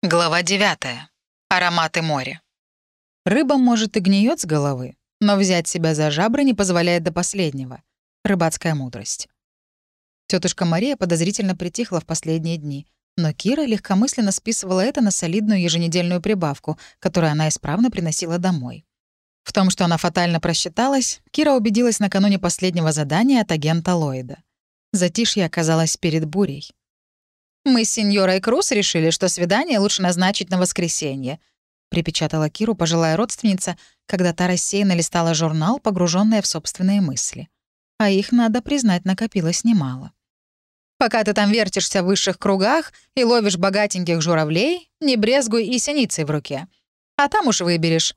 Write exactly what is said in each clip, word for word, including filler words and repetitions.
Глава девятая. Ароматы моря. Рыба, может, и гниет с головы, но взять себя за жабры не позволяет до последнего. Рыбацкая мудрость. Тетушка Мария подозрительно притихла в последние дни, но Кира легкомысленно списывала это на солидную еженедельную прибавку, которую она исправно приносила домой. В том, что она фатально просчиталась, Кира убедилась накануне последнего задания от агента Ллойда. Затишье оказалось перед бурей. «Мы с сеньорой Круз решили, что свидание лучше назначить на воскресенье», — припечатала Киру пожилая родственница, когда та рассеянно листала журнал, погруженная в собственные мысли. А их, надо признать, накопилось немало. «Пока ты там вертишься в высших кругах и ловишь богатеньких журавлей, не брезгуй и синицей в руке. А там уж выберешь».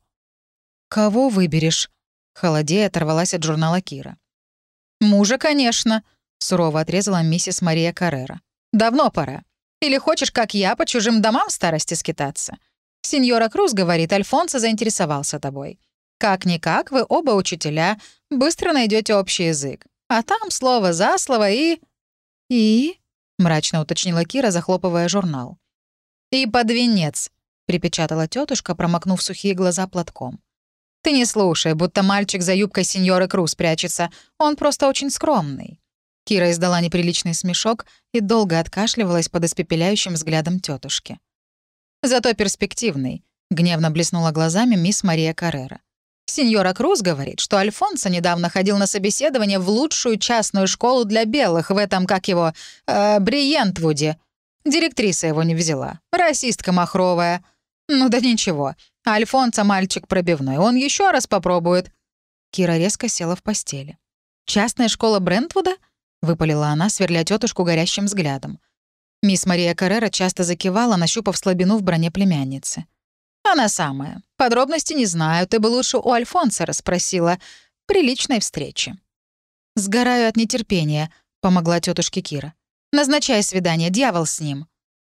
«Кого выберешь?» — холодея оторвалась от журнала Кира. «Мужа, конечно», — сурово отрезала миссис Мария Каррера. «Давно пора. Или хочешь, как я, по чужим домам в старости скитаться? Сеньора Круз говорит, Альфонсо заинтересовался тобой. Как-никак, вы оба учителя, быстро найдете общий язык. А там слово за слово и...» «И?» — мрачно уточнила Кира, захлопывая журнал. «И под венец», — припечатала тетушка, промокнув сухие глаза платком. «Ты не слушай, будто мальчик за юбкой сеньоры Круз прячется. Он просто очень скромный». Кира издала неприличный смешок и долго откашливалась под испепеляющим взглядом тетушки. «Зато перспективный», — гневно блеснула глазами мисс Мария Каррера. «Сеньора Круз говорит, что Альфонсо недавно ходил на собеседование в лучшую частную школу для белых в этом, как его, э, Бриентвуде. Директриса его не взяла. Расистка махровая. Ну да ничего. Альфонсо мальчик пробивной. Он еще раз попробует». Кира резко села в постели. «Частная школа Брентвуда?» — выпалила она, сверля тетушку горящим взглядом. Мисс Мария Каррера часто закивала, нащупав слабину в броне племянницы. «Она самая. Подробности не знаю. Ты бы лучше у Альфонса расспросила. При личной встрече». «Сгораю от нетерпения», — помогла тетушке Кира. «Назначай свидание, дьявол с ним».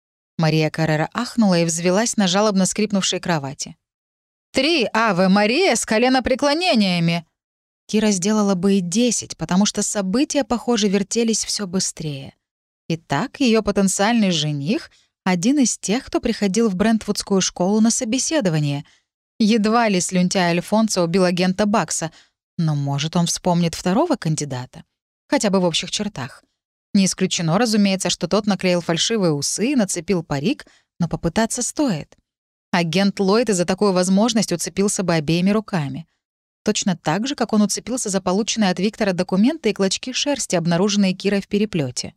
Мария Каррера ахнула и взвелась на жалобно скрипнувшей кровати. «Три Аве Мария с коленопреклонениями!» Кира сделала бы и десять, потому что события, похоже, вертелись все быстрее. Итак, ее потенциальный жених — один из тех, кто приходил в Брентвудскую школу на собеседование. Едва ли слюнтяй Альфонсо убил агента Бакса, но, может, он вспомнит второго кандидата. Хотя бы в общих чертах. Не исключено, разумеется, что тот наклеил фальшивые усы и нацепил парик, но попытаться стоит. Агент Ллойд за такую возможность уцепился бы обеими руками. Точно так же, как он уцепился за полученные от Виктора документы и клочки шерсти, обнаруженные Кирой в переплете.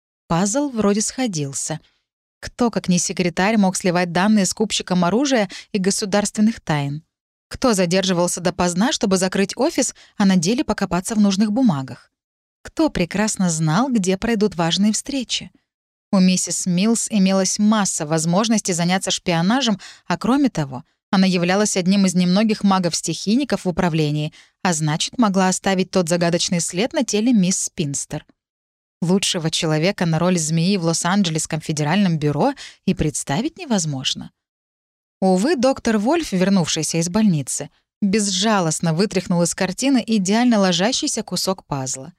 Пазл вроде сходился. Кто, как не секретарь, мог сливать данные скупщикам оружия и государственных тайн? Кто задерживался допоздна, чтобы закрыть офис, а на деле покопаться в нужных бумагах? Кто прекрасно знал, где пройдут важные встречи? У миссис Милс имелась масса возможностей заняться шпионажем, а кроме того, она являлась одним из немногих магов-стихийников в управлении, а значит, могла оставить тот загадочный след на теле мисс Спинстер. Лучшего человека на роль змеи в Лос-Анджелесском федеральном бюро и представить невозможно. Увы, доктор Вольф, вернувшийся из больницы, безжалостно вытряхнул из картины идеально ложащийся кусок пазла.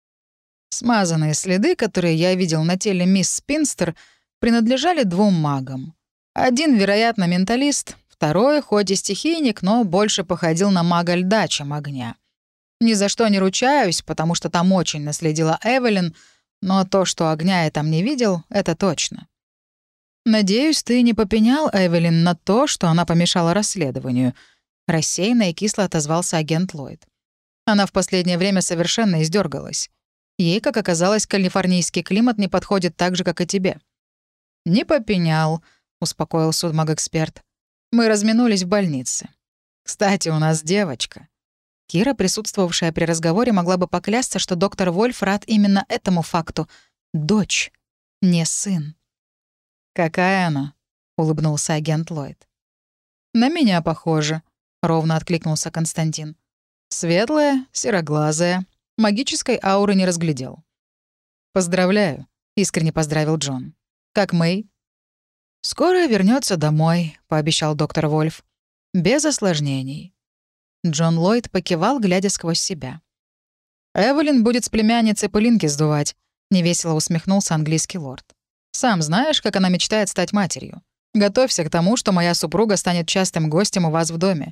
Смазанные следы, которые я видел на теле мисс Спинстер, принадлежали двум магам. Один, вероятно, менталист, второй, хоть и стихийник, но больше походил на мага льда, чем огня. Ни за что не ручаюсь, потому что там очень наследила Эвелин, но то, что огня я там не видел, это точно. «Надеюсь, ты не попенял Эвелин на то, что она помешала расследованию», — рассеянно и кисло отозвался агент Ллойд. Она в последнее время совершенно издергалась. Ей, как оказалось, калифорнийский климат не подходит так же, как и тебе. «Не попенял», — успокоил судмаг-эксперт. «Мы разминулись в больнице. Кстати, у нас девочка». Кира, присутствовавшая при разговоре, могла бы поклясться, что доктор Вольф рад именно этому факту. Дочь, не сын. «Какая она?» — улыбнулся агент Ллойд. «На меня похоже», — ровно откликнулся Константин. «Светлая, сероглазая, магической ауры не разглядел». «Поздравляю», — искренне поздравил Джон. «Как Мэй?» «Скоро вернется домой», — пообещал доктор Вольф. «Без осложнений». Джон Ллойд покивал, глядя сквозь себя. «Эвелин будет с племянницей пылинки сдувать», — невесело усмехнулся английский лорд. «Сам знаешь, как она мечтает стать матерью. Готовься к тому, что моя супруга станет частым гостем у вас в доме».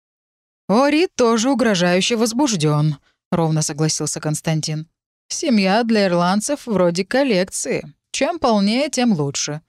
«О, Рид тоже угрожающе возбужден, ровно согласился Константин. «Семья для ирландцев вроде коллекции. Чем полнее, тем лучше».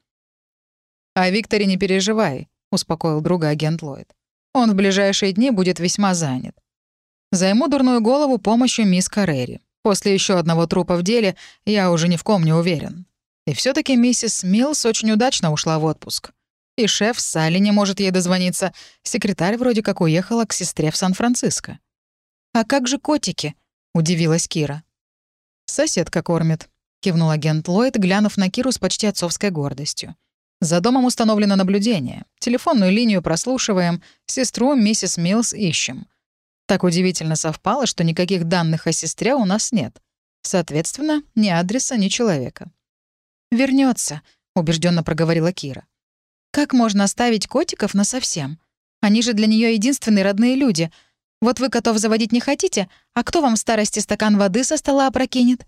«О Викторе не переживай», — успокоил друга агент Ллойд. «Он в ближайшие дни будет весьма занят. Займу дурную голову помощью мисс Каррери. После еще одного трупа в деле я уже ни в ком не уверен. И все таки миссис Милс очень удачно ушла в отпуск. И шеф Салли не может ей дозвониться. Секретарь вроде как уехала к сестре в Сан-Франциско». «А как же котики?» — удивилась Кира. «Соседка кормит», — кивнул агент Ллойд, глянув на Киру с почти отцовской гордостью. «За домом установлено наблюдение. Телефонную линию прослушиваем, сестру миссис Милс ищем. Так удивительно совпало, что никаких данных о сестре у нас нет. Соответственно, ни адреса, ни человека». Вернется, убежденно проговорила Кира. «Как можно оставить котиков насовсем? Они же для нее единственные родные люди. Вот вы котов заводить не хотите, а кто вам в старости стакан воды со стола опрокинет?»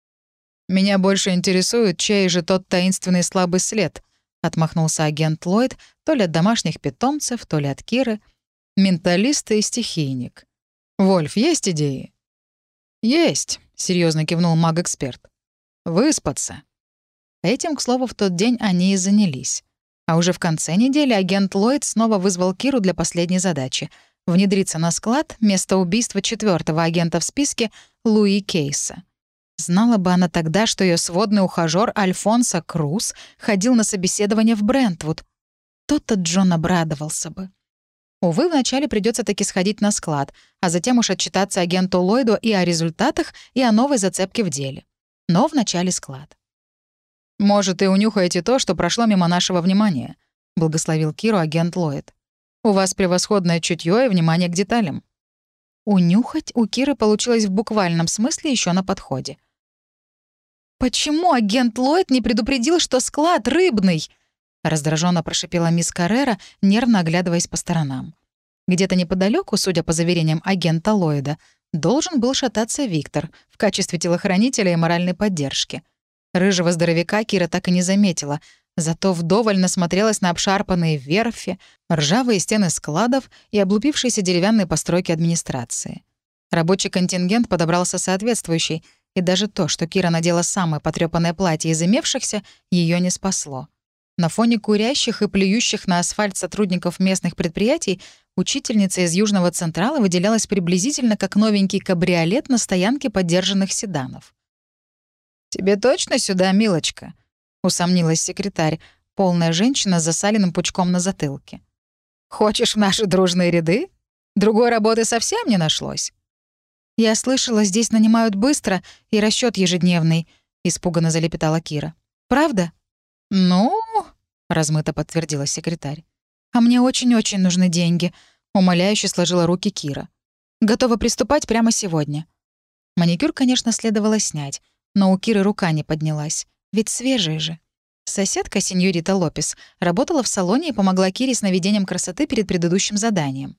«Меня больше интересует, чей же тот таинственный слабый след», — отмахнулся агент Ллойд, то ли от домашних питомцев, то ли от Киры. «Менталист и стихийник. Вольф, есть идеи?» «Есть», — серьезно кивнул маг-эксперт. «Выспаться». Этим, к слову, в тот день они и занялись. А уже в конце недели агент Ллойд снова вызвал Киру для последней задачи — внедриться на склад место убийства четвертого агента в списке Луи Кейса. Знала бы она тогда, что ее сводный ухажёр Альфонсо Круз ходил на собеседование в Брентвуд. Тот-то Джон обрадовался бы. Увы, вначале придется таки сходить на склад, а затем уж отчитаться агенту Ллойду и о результатах, и о новой зацепке в деле. Но вначале склад. «Может, и унюхаете то, что прошло мимо нашего внимания», — благословил Киру агент Ллойд. «У вас превосходное чутье и внимание к деталям». Унюхать у Киры получилось в буквальном смысле еще на подходе. «Почему агент Ллойд не предупредил, что склад рыбный?» — раздраженно прошипела мисс Каррера, нервно оглядываясь по сторонам. Где-то неподалеку, судя по заверениям агента Ллойда, должен был шататься Виктор в качестве телохранителя и моральной поддержки. Рыжего здоровяка Кира так и не заметила, зато вдоволь насмотрелась на обшарпанные верфи, ржавые стены складов и облупившиеся деревянные постройки администрации. Рабочий контингент подобрался соответствующий, и даже то, что Кира надела самое потрёпанное платье из имевшихся, ее не спасло. На фоне курящих и плюющих на асфальт сотрудников местных предприятий учительница из Южного Централа выделялась приблизительно как новенький кабриолет на стоянке подержанных седанов. «Тебе точно сюда, милочка?» — усомнилась секретарь, полная женщина с засаленным пучком на затылке. «Хочешь в наши дружные ряды? Другой работы совсем не нашлось?» «Я слышала, здесь нанимают быстро, и расчет ежедневный», — испуганно залепетала Кира. «Правда?» «Ну...» — размыто подтвердила секретарь. «А мне очень-очень нужны деньги», — умоляюще сложила руки Кира. «Готова приступать прямо сегодня». Маникюр, конечно, следовало снять, но у Киры рука не поднялась, ведь свежие же. Соседка, сеньорита Лопес, работала в салоне и помогла Кире с наведением красоты перед предыдущим заданием.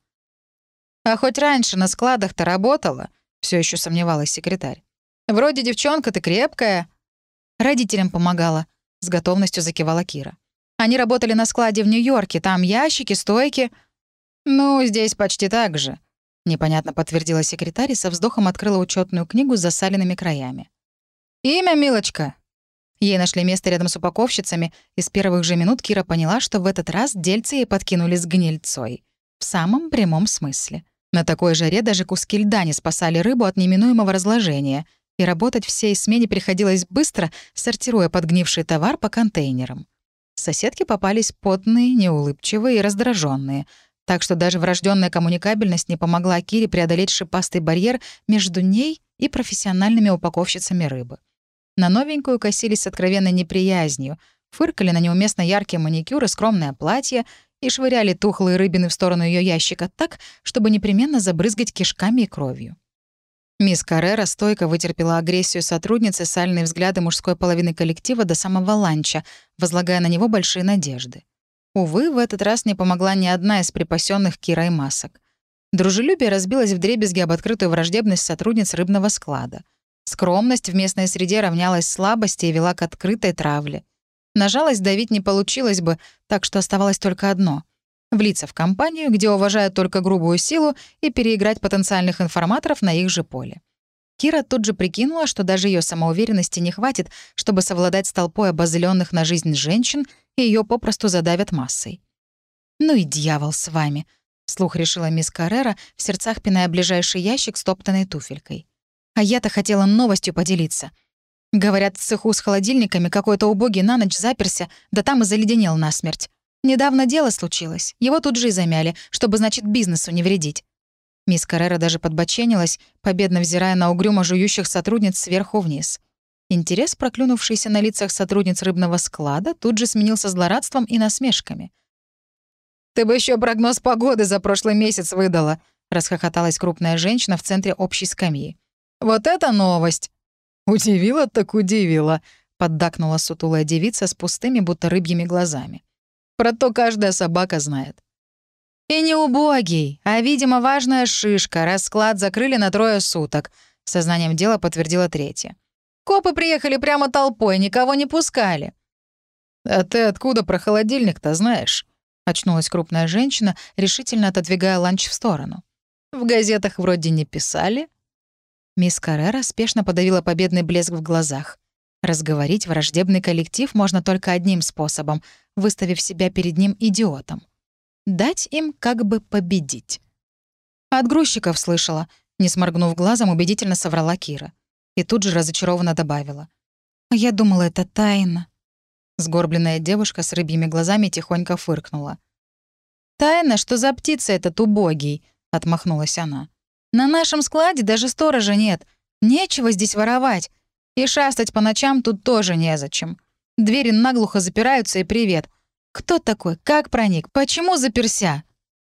«А хоть раньше на складах-то работала?» — все еще сомневалась секретарь. «Вроде девчонка ты крепкая». «Родителям помогала», — с готовностью закивала Кира. «Они работали на складе в Нью-Йорке, там ящики, стойки». «Ну, здесь почти так же», — непонятно подтвердила секретарь и со вздохом открыла учетную книгу с засаленными краями. «Имя, милочка?» Ей нашли место рядом с упаковщицами, и с первых же минут Кира поняла, что в этот раз дельцы ей подкинули с гнильцой. В самом прямом смысле. На такой жаре даже куски льда не спасали рыбу от неминуемого разложения, и работать всей смене приходилось быстро, сортируя подгнивший товар по контейнерам. Соседки попались потные, неулыбчивые и раздраженные, так что даже врожденная коммуникабельность не помогла Кире преодолеть шипастый барьер между ней и профессиональными упаковщицами рыбы. На новенькую косились с откровенной неприязнью, фыркали на неуместно яркие маникюры, скромное платье и швыряли тухлые рыбины в сторону ее ящика так, чтобы непременно забрызгать кишками и кровью. Мисс Каррера стойко вытерпела агрессию сотрудницы, сальные взгляды мужской половины коллектива до самого ланча, возлагая на него большие надежды. Увы, в этот раз не помогла ни одна из припасенных Кирой масок. Дружелюбие разбилось вдребезги об открытую враждебность сотрудниц рыбного склада. Скромность в местной среде равнялась слабости и вела к открытой травле. На жалость давить не получилось бы, так что оставалось только одно — влиться в компанию, где уважают только грубую силу, и переиграть потенциальных информаторов на их же поле. Кира тут же прикинула, что даже ее самоуверенности не хватит, чтобы совладать с толпой обозленных на жизнь женщин, и ее попросту задавят массой. «Ну и дьявол с вами», — вслух решила мисс Каррера, в сердцах пиная ближайший ящик с топтанной туфелькой. «А я-то хотела новостью поделиться. Говорят, в цеху с холодильниками какой-то убогий на ночь заперся, да там и заледенел насмерть. Недавно дело случилось, его тут же и замяли, чтобы, значит, бизнесу не вредить». Мисс Каррера даже подбоченилась, победно взирая на угрюмо жующих сотрудниц сверху вниз. Интерес, проклюнувшийся на лицах сотрудниц рыбного склада, тут же сменился злорадством и насмешками. «Ты бы еще прогноз погоды за прошлый месяц выдала», — расхохоталась крупная женщина в центре общей скамьи. «Вот это новость!» «Удивила так удивила», — поддакнула сутулая девица с пустыми, будто рыбьими глазами. «Про то каждая собака знает». «И не убогий, а, видимо, важная шишка, раз склад закрыли на трое суток», — сознанием дела подтвердила третья. «Копы приехали прямо толпой, никого не пускали». «А ты откуда про холодильник-то знаешь?» — очнулась крупная женщина, решительно отодвигая ланч в сторону. «В газетах вроде не писали». Мисс Каррера спешно подавила победный блеск в глазах. Разговорить враждебный коллектив можно только одним способом — выставив себя перед ним идиотом. Дать им как бы победить. «От грузчиков слышала», — не сморгнув глазом, убедительно соврала Кира. И тут же разочарованно добавила. «А я думала, это тайна». Сгорбленная девушка с рыбьими глазами тихонько фыркнула. «Тайна, что за птица этот убогий?» — отмахнулась она. «На нашем складе даже сторожа нет. Нечего здесь воровать. И шастать по ночам тут тоже незачем. Двери наглухо запираются, и привет. Кто такой? Как проник? Почему заперся?»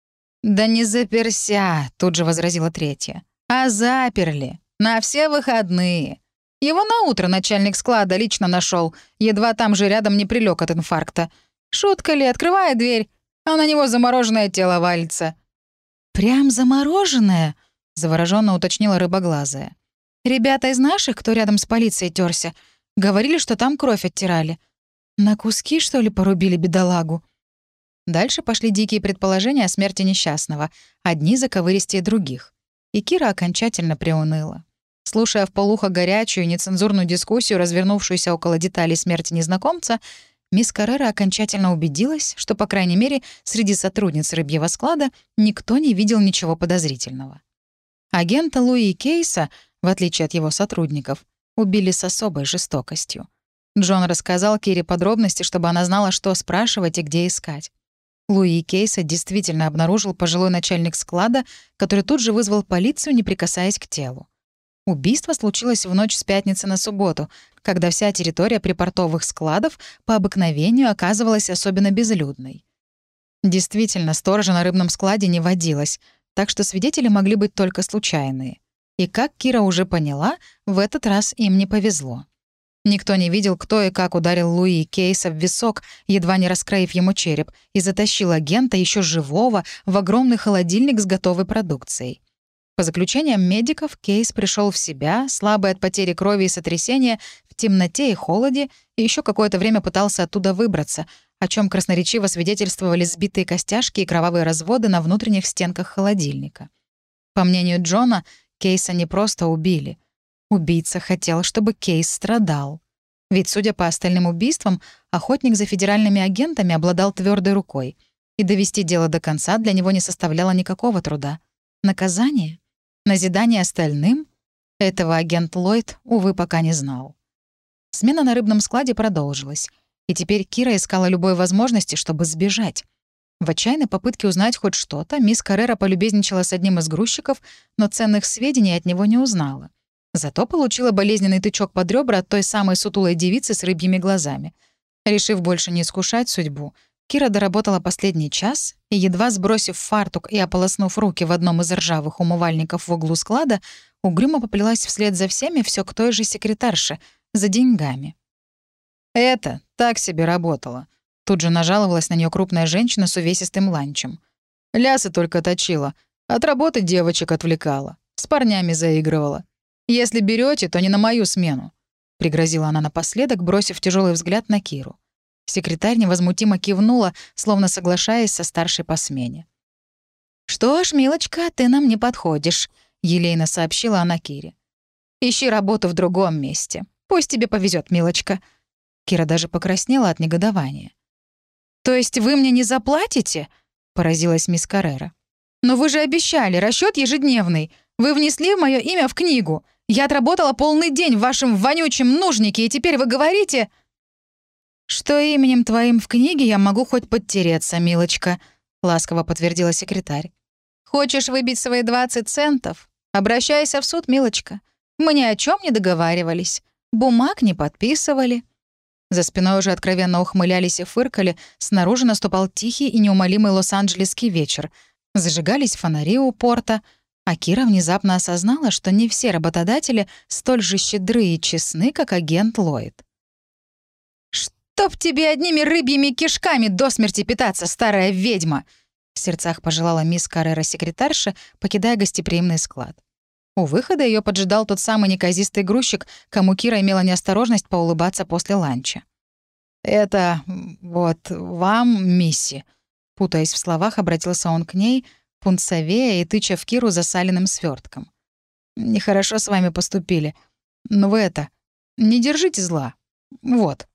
«Да не заперся», — тут же возразила третья. «А заперли. На все выходные. Его наутро начальник склада лично нашел, едва там же рядом не прилег от инфаркта. Шутка ли, открывая дверь, а на него замороженное тело валится». «Прям замороженное?» — завороженно уточнила рыбоглазая. «Ребята из наших, кто рядом с полицией терся, говорили, что там кровь оттирали. На куски, что ли, порубили бедолагу?» Дальше пошли дикие предположения о смерти несчастного, одни заковыристее других. И Кира окончательно приуныла. Слушая вполуха горячую, нецензурную дискуссию, развернувшуюся около деталей смерти незнакомца, мисс Каррера окончательно убедилась, что, по крайней мере, среди сотрудниц рыбьего склада никто не видел ничего подозрительного. Агента Луи Кейса, в отличие от его сотрудников, убили с особой жестокостью. Джон рассказал Кире подробности, чтобы она знала, что спрашивать и где искать. Луи Кейса действительно обнаружил пожилой начальник склада, который тут же вызвал полицию, не прикасаясь к телу. Убийство случилось в ночь с пятницы на субботу, когда вся территория припортовых складов по обыкновению оказывалась особенно безлюдной. Действительно, сторожа на рыбном складе не водилось, так что свидетели могли быть только случайные. И, как Кира уже поняла, в этот раз им не повезло. Никто не видел, кто и как ударил Луи Кейса в висок, едва не раскроив ему череп, и затащил агента, еще живого, в огромный холодильник с готовой продукцией. По заключениям медиков, Кейс пришел в себя, слабый от потери крови и сотрясения, в темноте и холоде, и еще какое-то время пытался оттуда выбраться, о чем красноречиво свидетельствовали сбитые костяшки и кровавые разводы на внутренних стенках холодильника. По мнению Джона, Кейса не просто убили. Убийца хотел, чтобы Кейс страдал. Ведь, судя по остальным убийствам, охотник за федеральными агентами обладал твердой рукой, и довести дело до конца для него не составляло никакого труда. Наказание? Назидание остальным? Этого агент Ллойд, увы, пока не знал. Смена на рыбном складе продолжилась, и теперь Кира искала любой возможности, чтобы сбежать. В отчаянной попытке узнать хоть что-то мисс Каррера полюбезничала с одним из грузчиков, но ценных сведений от него не узнала. Зато получила болезненный тычок под ребра от той самой сутулой девицы с рыбьими глазами. Решив больше не искушать судьбу, Кира доработала последний час и, едва сбросив фартук и ополоснув руки в одном из ржавых умывальников в углу склада, угрюмо поплелась вслед за всеми все к той же секретарше, за деньгами. «Это так себе работало», — тут же нажаловалась на нее крупная женщина с увесистым ланчем. «Лясы только точила, от работы девочек отвлекала, с парнями заигрывала. Если берете, то не на мою смену», — пригрозила она напоследок, бросив тяжелый взгляд на Киру. Секретарь невозмутимо кивнула, словно соглашаясь со старшей по смене. «Что ж, милочка, ты нам не подходишь», — елейно сообщила она Кире. «Ищи работу в другом месте. Пусть тебе повезет, милочка». Кира даже покраснела от негодования. «То есть вы мне не заплатите?» — поразилась мисс Каррера. «Но вы же обещали, расчет ежедневный. Вы внесли мое имя в книгу. Я отработала полный день в вашем вонючем нужнике, и теперь вы говорите...» «Что именем твоим в книге я могу хоть подтереться, милочка», — ласково подтвердила секретарь. «Хочешь выбить свои двадцать центов? Обращайся в суд, милочка. Мы ни о чем не договаривались. Бумаг не подписывали». За спиной уже откровенно ухмылялись и фыркали, снаружи наступал тихий и неумолимый лос-анджелесский вечер. Зажигались фонари у порта, а Кира внезапно осознала, что не все работодатели столь же щедры и честны, как агент Ллойд. «Чтоб тебе одними рыбьими кишками до смерти питаться, старая ведьма!» В сердцах пожелала мисс Каррера-секретарша, покидая гостеприимный склад. У выхода ее поджидал тот самый неказистый грузчик, кому Кира имела неосторожность поулыбаться после ланча. «Это вот вам, мисси», — путаясь в словах, обратился он к ней, пунцовея и тыча в Киру засаленным свертком. «Нехорошо с вами поступили. Но вы это... не держите зла. Вот».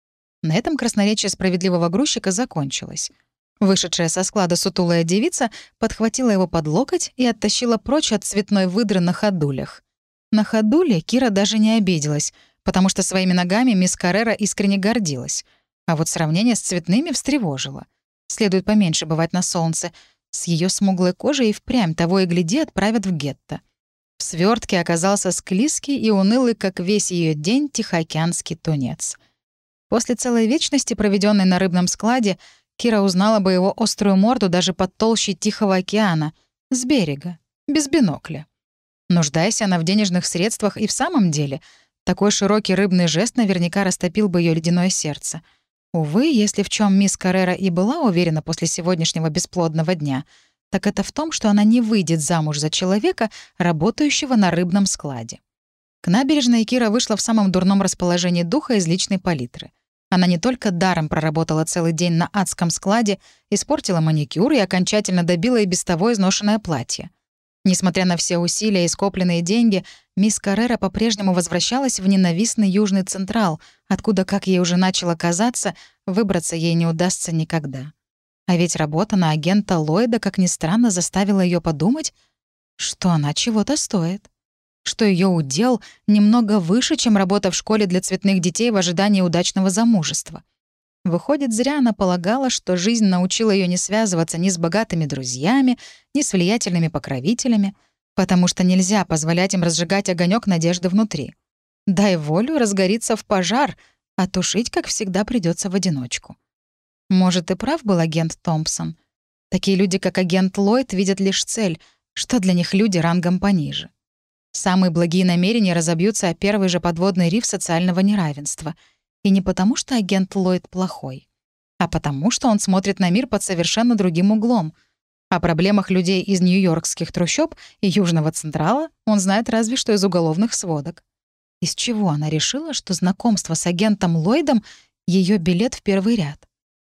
На этом красноречие справедливого грузчика закончилось. Вышедшая со склада сутулая девица подхватила его под локоть и оттащила прочь от цветной выдры на ходулях. На ходуле Кира даже не обиделась, потому что своими ногами мисс Каррера искренне гордилась. А вот сравнение с цветными встревожило. Следует поменьше бывать на солнце. С ее смуглой кожей и впрямь того и гляди отправят в гетто. В свертке оказался склизкий и унылый, как весь ее день, тихоокеанский тунец. После целой вечности, проведенной на рыбном складе, Кира узнала бы его острую морду даже под толщей Тихого океана, с берега, без бинокля. Нуждаясь она в денежных средствах и в самом деле, такой широкий рыбный жест наверняка растопил бы ее ледяное сердце. Увы, если в чем мисс Каррера и была уверена после сегодняшнего бесплодного дня, так это в том, что она не выйдет замуж за человека, работающего на рыбном складе. К набережной Кира вышла в самом дурном расположении духа из личной палитры. Она не только даром проработала целый день на адском складе, испортила маникюр и окончательно добила и без того изношенное платье. Несмотря на все усилия и скопленные деньги, мисс Каррера по-прежнему возвращалась в ненавистный Южный Централ, откуда, как ей уже начало казаться, выбраться ей не удастся никогда. А ведь работа на агента Ллойда, как ни странно, заставила ее подумать, что она чего-то стоит. Что ее удел немного выше, чем работа в школе для цветных детей в ожидании удачного замужества. Выходит, зря она полагала, что жизнь научила ее не связываться ни с богатыми друзьями, ни с влиятельными покровителями, потому что нельзя позволять им разжигать огонек надежды внутри. Дай волю, разгорится в пожар, а тушить, как всегда, придется в одиночку. Может, и прав был агент Томпсон. Такие люди, как агент Ллойд, видят лишь цель, что для них люди рангом пониже. Самые благие намерения разобьются о первый же подводный риф социального неравенства. И не потому, что агент Ллойд плохой, а потому, что он смотрит на мир под совершенно другим углом. О проблемах людей из нью-йоркских трущоб и Южного Централа он знает разве что из уголовных сводок. Из чего она решила, что знакомство с агентом Ллойдом — ее билет в первый ряд?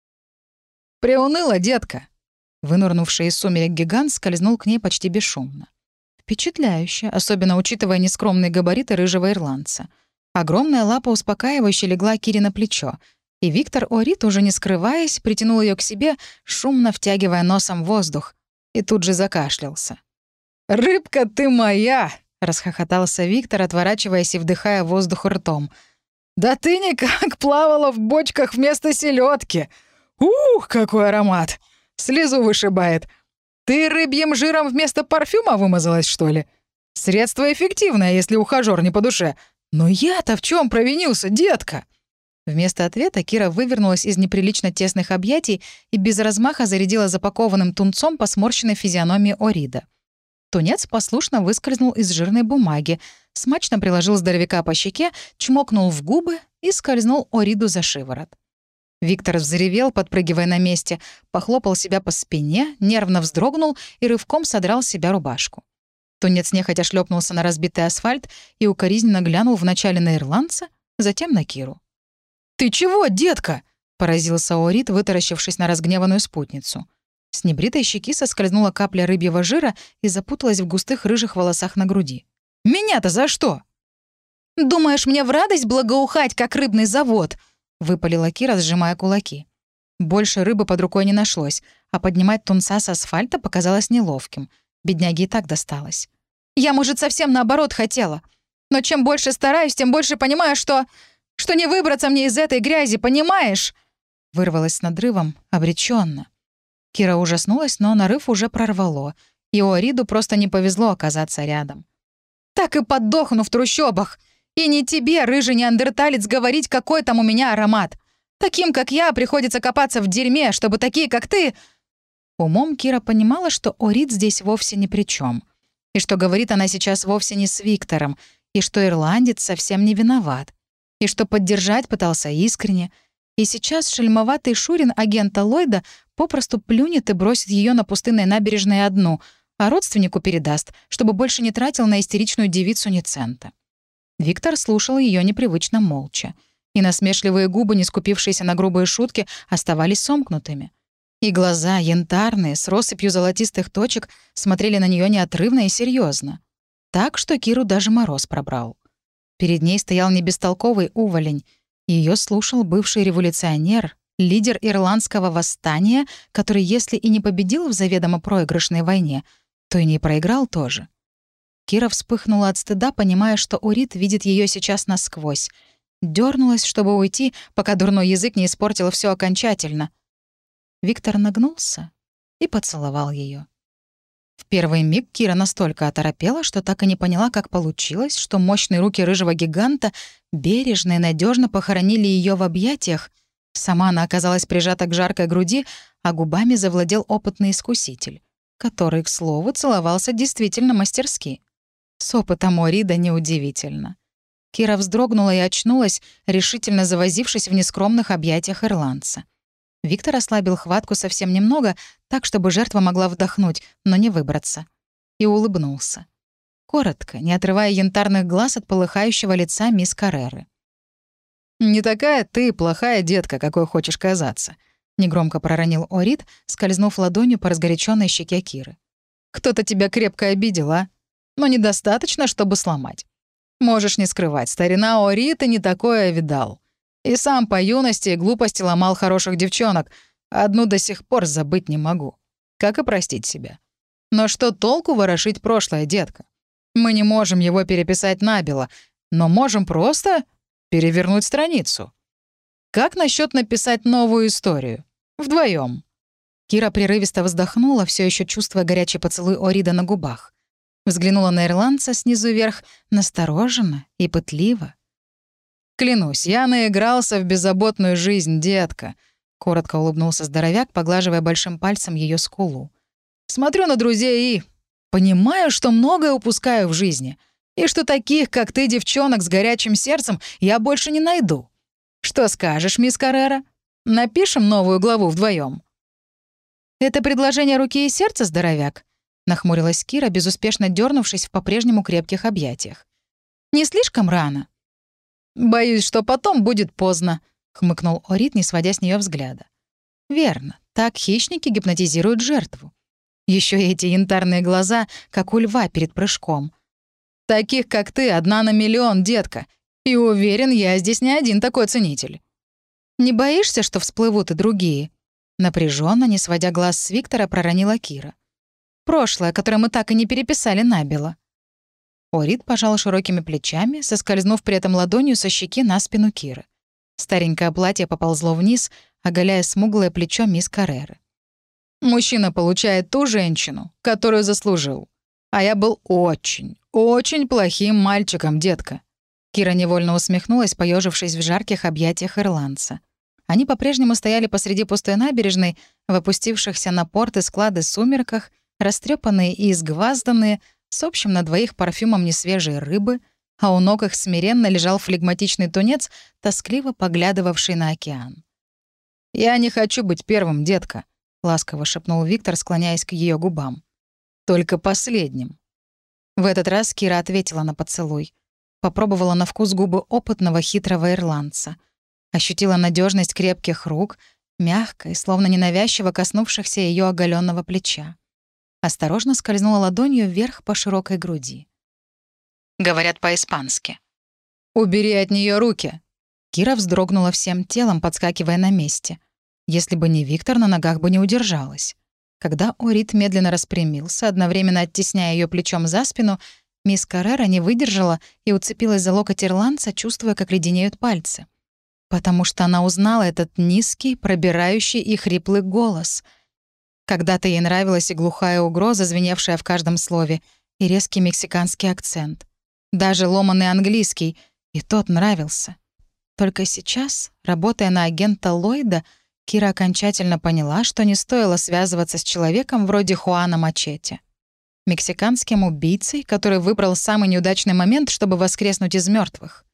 «Приуныла, детка!» Вынурнувший из сумерек гигант скользнул к ней почти бесшумно. Впечатляюще, особенно учитывая нескромные габариты рыжего ирландца. Огромная лапа успокаивающе легла Кире на плечо, и Виктор Орит, уже не скрываясь, притянул ее к себе, шумно втягивая носом воздух, и тут же закашлялся. «Рыбка ты моя!» — расхохотался Виктор, отворачиваясь и вдыхая воздух ртом. «Да ты никак плавала в бочках вместо селедки! Ух, какой аромат! Слезу вышибает! Ты рыбьим жиром вместо парфюма вымазалась, что ли? Средство эффективное, если ухажёр не по душе. Но я-то в чем провинился, детка?» Вместо ответа Кира вывернулась из неприлично тесных объятий и без размаха зарядила запакованным тунцом по сморщенной физиономии Орида. Тунец послушно выскользнул из жирной бумаги, смачно приложил здоровяка по щеке, чмокнул в губы и скользнул Ориду за шиворот. Виктор взревел, подпрыгивая на месте, похлопал себя по спине, нервно вздрогнул и рывком содрал с себя рубашку. Тунец нехотя шлепнулся на разбитый асфальт и укоризненно глянул вначале на ирландца, затем на Киру. «Ты чего, детка?» — поразился Орит, вытаращившись на разгневанную спутницу. С небритой щеки соскользнула капля рыбьего жира и запуталась в густых рыжих волосах на груди. «Меня-то за что?» «Думаешь, мне в радость благоухать, как рыбный завод?» — выпалила Кира, сжимая кулаки. Больше рыбы под рукой не нашлось, а поднимать тунца с асфальта показалось неловким. Бедняге и так досталось. «Я, может, совсем наоборот хотела. Но чем больше стараюсь, тем больше понимаю, что... что не выбраться мне из этой грязи, понимаешь?» Вырвалась с надрывом, обреченно. Кира ужаснулась, но нарыв уже прорвало, и Ориду просто не повезло оказаться рядом. «Так и подохну в трущобах! И не тебе, рыжий неандерталец, говорить, какой там у меня аромат! Таким, как я, приходится копаться в дерьме, чтобы такие, как ты...» Умом Кира понимала, что Орид здесь вовсе ни при чем, и что говорит она сейчас вовсе не с Виктором, и что ирландец совсем не виноват, и что поддержать пытался искренне, и сейчас шельмоватый Шурин агента Ллойда попросту плюнет и бросит ее на пустынной набережной одну, а родственнику передаст, чтобы больше не тратил на истеричную девицу ни цента. Виктор слушал ее непривычно молча, и насмешливые губы, не скупившиеся на грубые шутки, оставались сомкнутыми. И глаза, янтарные, с россыпью золотистых точек, смотрели на нее неотрывно и серьезно, так что Киру даже мороз пробрал. Перед ней стоял не бестолковый уволень. Ее слушал бывший революционер, лидер ирландского восстания, который, если и не победил в заведомо проигрышной войне, то и не проиграл тоже. Кира вспыхнула от стыда, понимая, что Орид видит ее сейчас насквозь. Дёрнулась, чтобы уйти, пока дурной язык не испортил все окончательно. Виктор нагнулся и поцеловал ее. В первый миг Кира настолько оторопела, что так и не поняла, как получилось, что мощные руки рыжего гиганта бережно и надежно похоронили ее в объятиях. Сама она оказалась прижата к жаркой груди, а губами завладел опытный искуситель, который, к слову, целовался действительно мастерски. С опытом Орида неудивительно. Кира вздрогнула и очнулась, решительно завозившись в нескромных объятиях ирландца. Виктор ослабил хватку совсем немного, так, чтобы жертва могла вдохнуть, но не выбраться. И улыбнулся. Коротко, не отрывая янтарных глаз от полыхающего лица мисс Карреры. «Не такая ты плохая детка, какой хочешь казаться», — негромко проронил Орид, скользнув ладонью по разгоряченной щеке Киры. «Кто-то тебя крепко обидел, а? Но недостаточно, чтобы сломать. Можешь не скрывать, старина Орид и не такое видал. И сам по юности и глупости ломал хороших девчонок. Одну до сих пор забыть не могу. Как и простить себя. Но что толку ворошить прошлое, детка? Мы не можем его переписать набело, но можем просто перевернуть страницу. Как насчет написать новую историю? Вдвоем. Кира прерывисто вздохнула, все еще чувствуя горячий поцелуй Орида на губах. Взглянула на ирландца снизу вверх, настороженно и пытливо. «Клянусь, я наигрался в беззаботную жизнь, детка», — коротко улыбнулся здоровяк, поглаживая большим пальцем ее скулу. «Смотрю на друзей и понимаю, что многое упускаю в жизни, и что таких, как ты, девчонок с горячим сердцем, я больше не найду. Что скажешь, мисс Каррера? Напишем новую главу вдвоем. «Это предложение руки и сердца, здоровяк?» — нахмурилась Кира, безуспешно дернувшись в по-прежнему крепких объятиях. «Не слишком рано?» «Боюсь, что потом будет поздно», — хмыкнул Орид, не сводя с нее взгляда. «Верно, так хищники гипнотизируют жертву. Еще и эти янтарные глаза, как у льва перед прыжком. Таких, как ты, одна на миллион, детка. И уверен, я здесь не один такой ценитель. Не боишься, что всплывут и другие?» Напряженно, не сводя глаз с Виктора, проронила Кира. «Прошлое, которое мы так и не переписали набело». Орид пожал широкими плечами, соскользнув при этом ладонью со щеки на спину Киры. Старенькое платье поползло вниз, оголяя смуглое плечо мисс Карреры. «Мужчина получает ту женщину, которую заслужил. А я был очень, очень плохим мальчиком, детка». Кира невольно усмехнулась, поежившись в жарких объятиях ирландца. Они по-прежнему стояли посреди пустой набережной, в опустившихся на порты склады сумерках, растрепанные и изгвазданные, с общим на двоих парфюмом несвежей рыбы, а у ног их смиренно лежал флегматичный тунец, тоскливо поглядывавший на океан. «Я не хочу быть первым, детка», — ласково шепнул Виктор, склоняясь к ее губам. «Только последним». В этот раз Кира ответила на поцелуй. Попробовала на вкус губы опытного хитрого ирландца. Ощутила надежность крепких рук, мягко и словно ненавязчиво коснувшихся ее оголенного плеча. Осторожно скользнула ладонью вверх по широкой груди. Говорят по-испански. «Убери от нее руки!» Кира вздрогнула всем телом, подскакивая на месте. Если бы не Виктор, на ногах бы не удержалась. Когда Орид медленно распрямился, одновременно оттесняя ее плечом за спину, мисс Каррера не выдержала и уцепилась за локоть ирландца, чувствуя, как леденеют пальцы. Потому что она узнала этот низкий, пробирающий и хриплый голос. Когда-то ей нравилась и глухая угроза, звеневшая в каждом слове, и резкий мексиканский акцент. Даже ломаный английский, и тот нравился. Только сейчас, работая на агента Ллойда, Кира окончательно поняла, что не стоило связываться с человеком вроде Хуана Мачете. Мексиканским убийцей, который выбрал самый неудачный момент, чтобы воскреснуть из мертвых.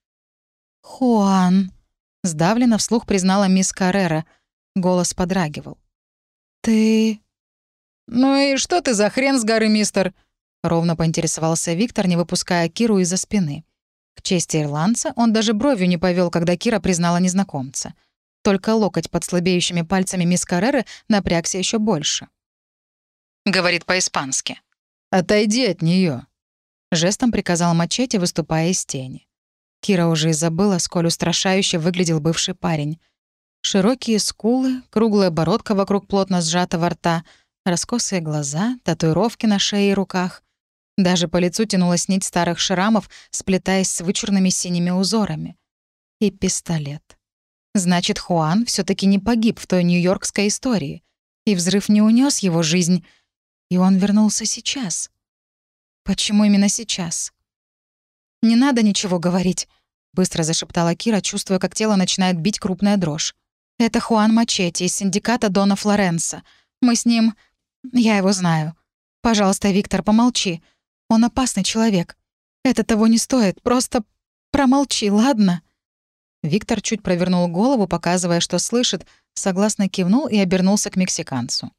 «Хуан», — сдавленно вслух признала мисс Каррера. Голос подрагивал. «Ты...» «Ну и что ты за хрен с горы, мистер?» — ровно поинтересовался Виктор, не выпуская Киру из-за спины. К чести ирландца он даже бровью не повел, когда Кира признала незнакомца. Только локоть под слабеющими пальцами мисс Карреры напрягся еще больше. Говорит по-испански. «Отойди от нее, жестом приказал Мачете, выступая из тени. Кира уже и забыла, сколь устрашающе выглядел бывший парень. Широкие скулы, круглая бородка вокруг плотно сжатого рта, раскосые глаза, татуировки на шее и руках. Даже по лицу тянулась нить старых шрамов, сплетаясь с вычурными синими узорами. И пистолет. Значит, Хуан все таки не погиб в той нью-йоркской истории. И взрыв не унес его жизнь. И он вернулся сейчас. Почему именно сейчас? «Не надо ничего говорить», — быстро зашептала Кира, чувствуя, как тело начинает бить крупная дрожь. «Это Хуан Мачете из синдиката Дона Флоренса. Мы с ним... Я его знаю. Пожалуйста, Виктор, помолчи. Он опасный человек. Это того не стоит. Просто промолчи, ладно?» Виктор чуть провернул голову, показывая, что слышит, согласно кивнул и обернулся к мексиканцу.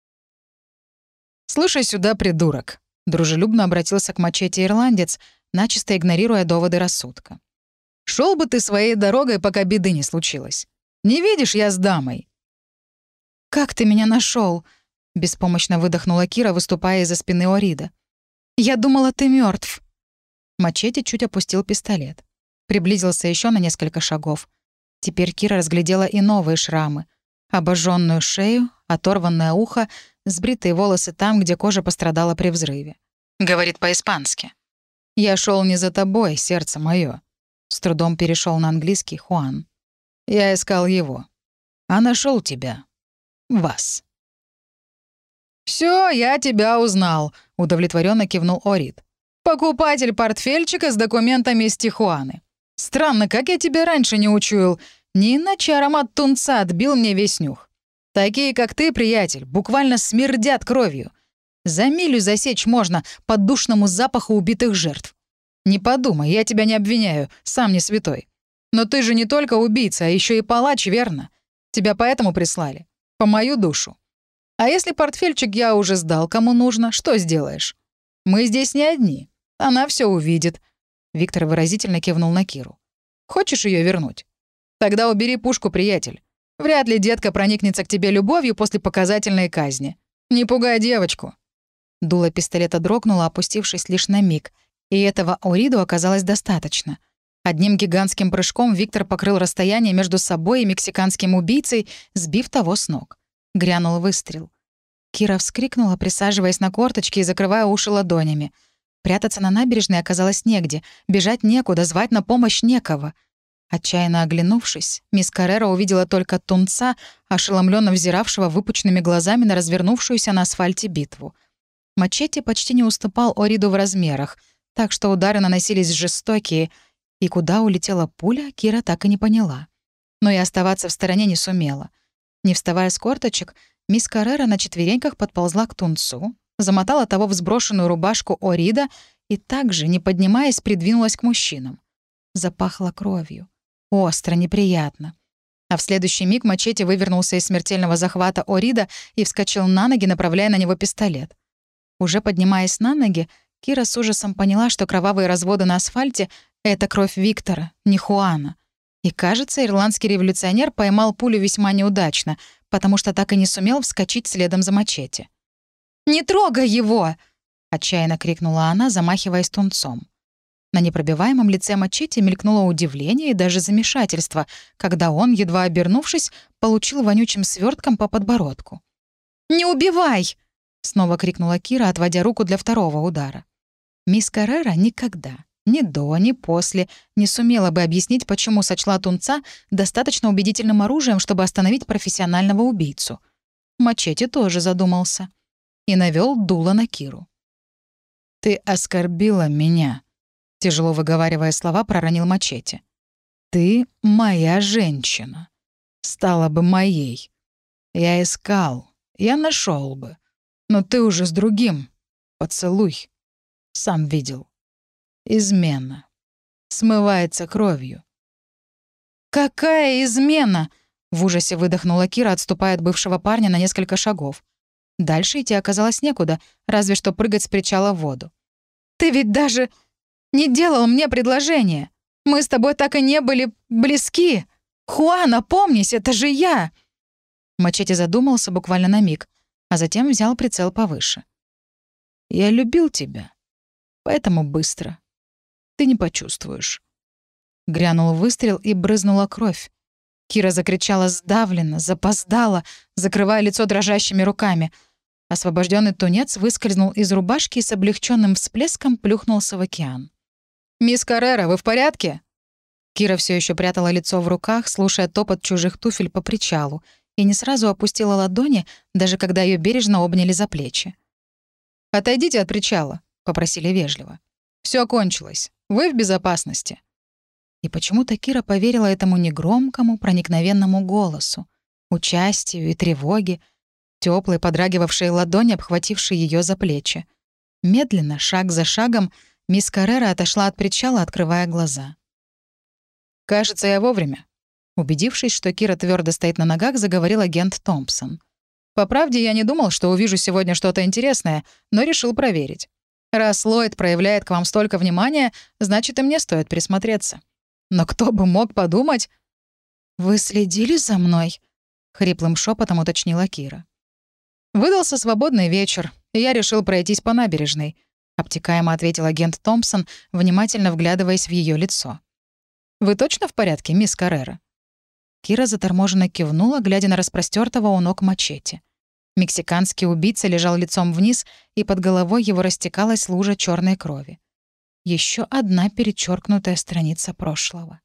«Слушай сюда, придурок», — дружелюбно обратился к Мачете ирландец, начисто игнорируя доводы рассудка. «Шел бы ты своей дорогой, пока беды не случилось. Не видишь, я с дамой». «Как ты меня нашел? беспомощно выдохнула Кира, выступая из-за спины Орида. «Я думала, ты мертв. Мачете чуть опустил пистолет. Приблизился еще на несколько шагов. Теперь Кира разглядела и новые шрамы. Обожженную шею, оторванное ухо, сбритые волосы там, где кожа пострадала при взрыве. Говорит по-испански. «Я шел не за тобой, сердце мое. С трудом перешел на английский Хуан. «Я искал его. А нашел тебя. Вас». «Все, я тебя узнал», — удовлетворенно кивнул Орид. «Покупатель портфельчика с документами из Тихуаны. Странно, как я тебя раньше не учуял. Не иначе аромат тунца отбил мне весь нюх. Такие, как ты, приятель, буквально смердят кровью. За милю засечь можно по душному запаху убитых жертв. Не подумай, я тебя не обвиняю, сам не святой. Но ты же не только убийца, а еще и палач, верно? Тебя поэтому прислали. По мою душу. А если портфельчик я уже сдал, кому нужно, что сделаешь? Мы здесь не одни. Она все увидит». Виктор выразительно кивнул на Киру. «Хочешь ее вернуть? Тогда убери пушку, приятель. Вряд ли детка проникнется к тебе любовью после показательной казни. Не пугай девочку». Дуло пистолета дрогнуло, опустившись лишь на миг. И этого Ориду оказалось достаточно. Одним гигантским прыжком Виктор покрыл расстояние между собой и мексиканским убийцей, сбив того с ног. Грянул выстрел. Кира вскрикнула, присаживаясь на корточки и закрывая уши ладонями. Прятаться на набережной оказалось негде, бежать некуда, звать на помощь некого. Отчаянно оглянувшись, мисс Каррера увидела только тунца, ошеломленно взиравшего выпученными глазами на развернувшуюся на асфальте битву. Мачете почти не уступал Ориду в размерах, так что удары наносились жестокие, и куда улетела пуля, Кира так и не поняла. Но и оставаться в стороне не сумела. Не вставая с корточек, мисс Каррера на четвереньках подползла к тунцу, замотала того в сброшенную рубашку Орида и также, не поднимаясь, придвинулась к мужчинам. Запахло кровью. Остро, неприятно. А в следующий миг Мачете вывернулся из смертельного захвата Орида и вскочил на ноги, направляя на него пистолет. Уже поднимаясь на ноги, Кира с ужасом поняла, что кровавые разводы на асфальте — это кровь Виктора, не Хуана. И, кажется, ирландский революционер поймал пулю весьма неудачно, потому что так и не сумел вскочить следом за мачете. «Не трогай его!» — отчаянно крикнула она, замахиваясь тунцом. На непробиваемом лице мачете мелькнуло удивление и даже замешательство, когда он, едва обернувшись, получил вонючим свертком по подбородку. «Не убивай!» — снова крикнула Кира, отводя руку для второго удара. Мисс Каррера никогда, ни до, ни после, не сумела бы объяснить, почему сочла тунца достаточно убедительным оружием, чтобы остановить профессионального убийцу. Мачете тоже задумался и навел дуло на Киру. «Ты оскорбила меня», — тяжело выговаривая слова, проронил мачете. «Ты моя женщина. Стала бы моей. Я искал, я нашел бы. Но ты уже с другим. Поцелуй. Сам видел. Измена. Смывается кровью». «Какая измена?» — в ужасе выдохнула Кира, отступая от бывшего парня на несколько шагов. Дальше идти оказалось некуда, разве что прыгать с причала в воду. «Ты ведь даже не делал мне предложение. Мы с тобой так и не были близки. Хуан, опомнись, это же я!» Мачете задумался буквально на миг, а затем взял прицел повыше. «Я любил тебя, поэтому быстро. Ты не почувствуешь». Грянул выстрел, и брызнула кровь. Кира закричала сдавленно, запоздала, закрывая лицо дрожащими руками. Освобожденный тунец выскользнул из рубашки и с облегченным всплеском плюхнулся в океан. «Мисс Каррера, вы в порядке?» Кира все еще прятала лицо в руках, слушая топот чужих туфель по причалу, и не сразу опустила ладони, даже когда ее бережно обняли за плечи. «Отойдите от причала», — попросили вежливо. Все кончилось. Вы в безопасности». И почему-то Кира поверила этому негромкому, проникновенному голосу, участию и тревоге, теплой, подрагивавшей ладони, обхватившей ее за плечи. Медленно, шаг за шагом, мисс Каррера отошла от причала, открывая глаза. «Кажется, я вовремя». Убедившись, что Кира твердо стоит на ногах, заговорил агент Томпсон. «По правде, я не думал, что увижу сегодня что-то интересное, но решил проверить. Раз Ллойд проявляет к вам столько внимания, значит, и мне стоит присмотреться. Но кто бы мог подумать...» «Вы следили за мной?» — хриплым шепотом уточнила Кира. «Выдался свободный вечер, и я решил пройтись по набережной», — обтекаемо ответил агент Томпсон, внимательно вглядываясь в ее лицо. «Вы точно в порядке, мисс Каррера?» Кира заторможенно кивнула, глядя на распростертого у ног мачете. Мексиканский убийца лежал лицом вниз, и под головой его растекалась лужа черной крови. Еще одна перечеркнутая страница прошлого.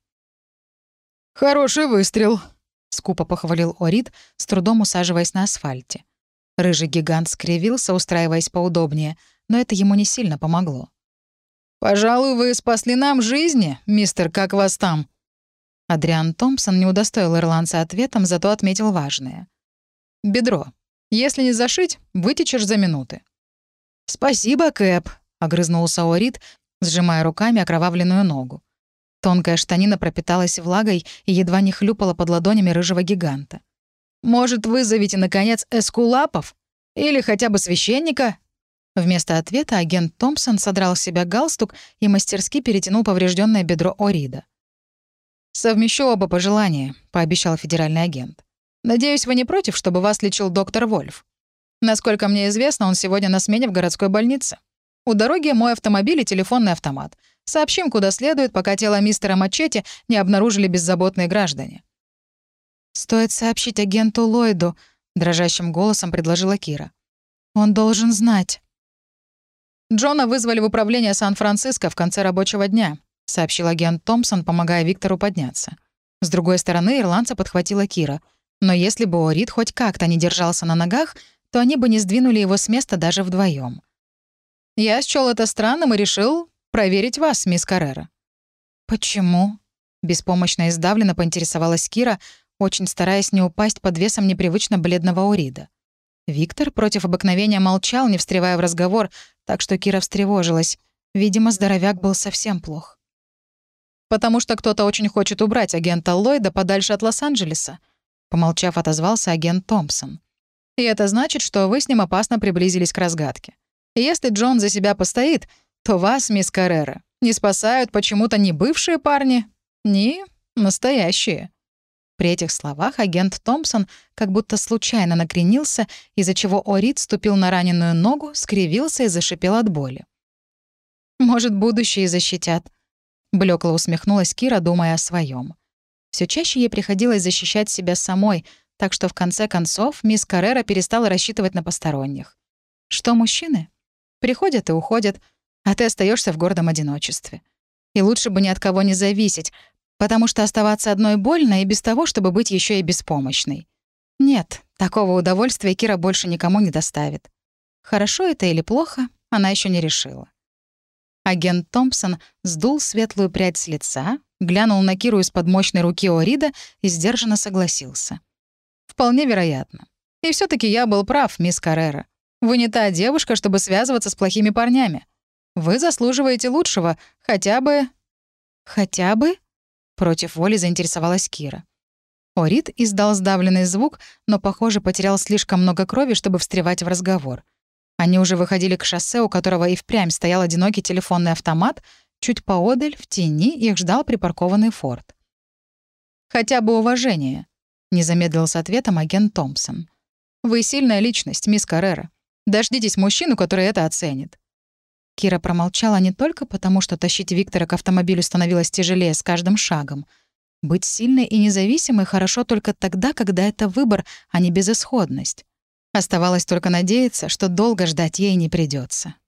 «Хороший выстрел», — скупо похвалил Орид, с трудом усаживаясь на асфальте. Рыжий гигант скривился, устраиваясь поудобнее, но это ему не сильно помогло. «Пожалуй, вы спасли нам жизни, мистер, как вас там?» Адриан Томпсон не удостоил ирландца ответом, зато отметил важное. «Бедро. Если не зашить, вытечешь за минуты». «Спасибо, Кэп», — огрызнулся Орид, сжимая руками окровавленную ногу. Тонкая штанина пропиталась влагой и едва не хлюпала под ладонями рыжего гиганта. «Может, вызовите, наконец, эскулапов? Или хотя бы священника?» Вместо ответа агент Томпсон содрал с себя галстук и мастерски перетянул поврежденное бедро Орида. «Совмещу оба пожелания», — пообещал федеральный агент. «Надеюсь, вы не против, чтобы вас лечил доктор Вольф? Насколько мне известно, он сегодня на смене в городской больнице. У дороги мой автомобиль и телефонный автомат. Сообщим, куда следует, пока тело мистера Мачете не обнаружили беззаботные граждане». «Стоит сообщить агенту Ллойду», — дрожащим голосом предложила Кира. «Он должен знать». «Джона вызвали в управление Сан-Франциско в конце рабочего дня», — сообщил агент Томпсон, помогая Виктору подняться. С другой стороны ирландца подхватила Кира. Но если бы Орид хоть как-то не держался на ногах, то они бы не сдвинули его с места даже вдвоем. «Я счёл это странным и решил проверить вас, мисс Каррера». «Почему?» — беспомощно и сдавленно поинтересовалась Кира, очень стараясь не упасть под весом непривычно бледного Орида. Виктор против обыкновения молчал, не встревая в разговор, так что Кира встревожилась. Видимо, здоровяк был совсем плох. «Потому что кто-то очень хочет убрать агента Ллойда подальше от Лос-Анджелеса», — помолчав, отозвался агент Томпсон. «И это значит, что вы с ним опасно приблизились к разгадке. И если Джон за себя постоит, то вас, мисс Каррера, не спасают почему-то ни бывшие парни, ни Настоящие». При этих словах агент Томпсон как будто случайно накренился, из-за чего Орид ступил на раненую ногу, скривился и зашипел от боли. «Может, будущее защитят», — блекло усмехнулась Кира, думая о своем. Все чаще ей приходилось защищать себя самой, так что в конце концов мисс Каррера перестала рассчитывать на посторонних. Что мужчины? Приходят и уходят, а ты остаешься в гордом одиночестве. И лучше бы ни от кого не зависеть, потому что оставаться одной больно и без того, чтобы быть еще и беспомощной. Нет, такого удовольствия Кира больше никому не доставит. Хорошо это или плохо, она еще не решила. Агент Томпсон сдул светлую прядь с лица, глянул на Киру из-под мощной руки Орида и сдержанно согласился. «Вполне вероятно. И все таки я был прав, мисс Каррера. Вы не та девушка, чтобы связываться с плохими парнями. Вы заслуживаете лучшего, хотя бы...» «Хотя бы?» — против воли заинтересовалась Кира. Орид издал сдавленный звук, но, похоже, потерял слишком много крови, чтобы встревать в разговор. Они уже выходили к шоссе, у которого и впрямь стоял одинокий телефонный автомат. Чуть поодаль, в тени, их ждал припаркованный «Форд». «Хотя бы уважение», — не замедлил с ответом агент Томпсон. «Вы сильная личность, мисс Каррера. Дождитесь мужчину, который это оценит». Кира промолчала не только потому, что тащить Виктора к автомобилю становилось тяжелее с каждым шагом. Быть сильной и независимой хорошо только тогда, когда это выбор, а не безысходность. Оставалось только надеяться, что долго ждать ей не придется.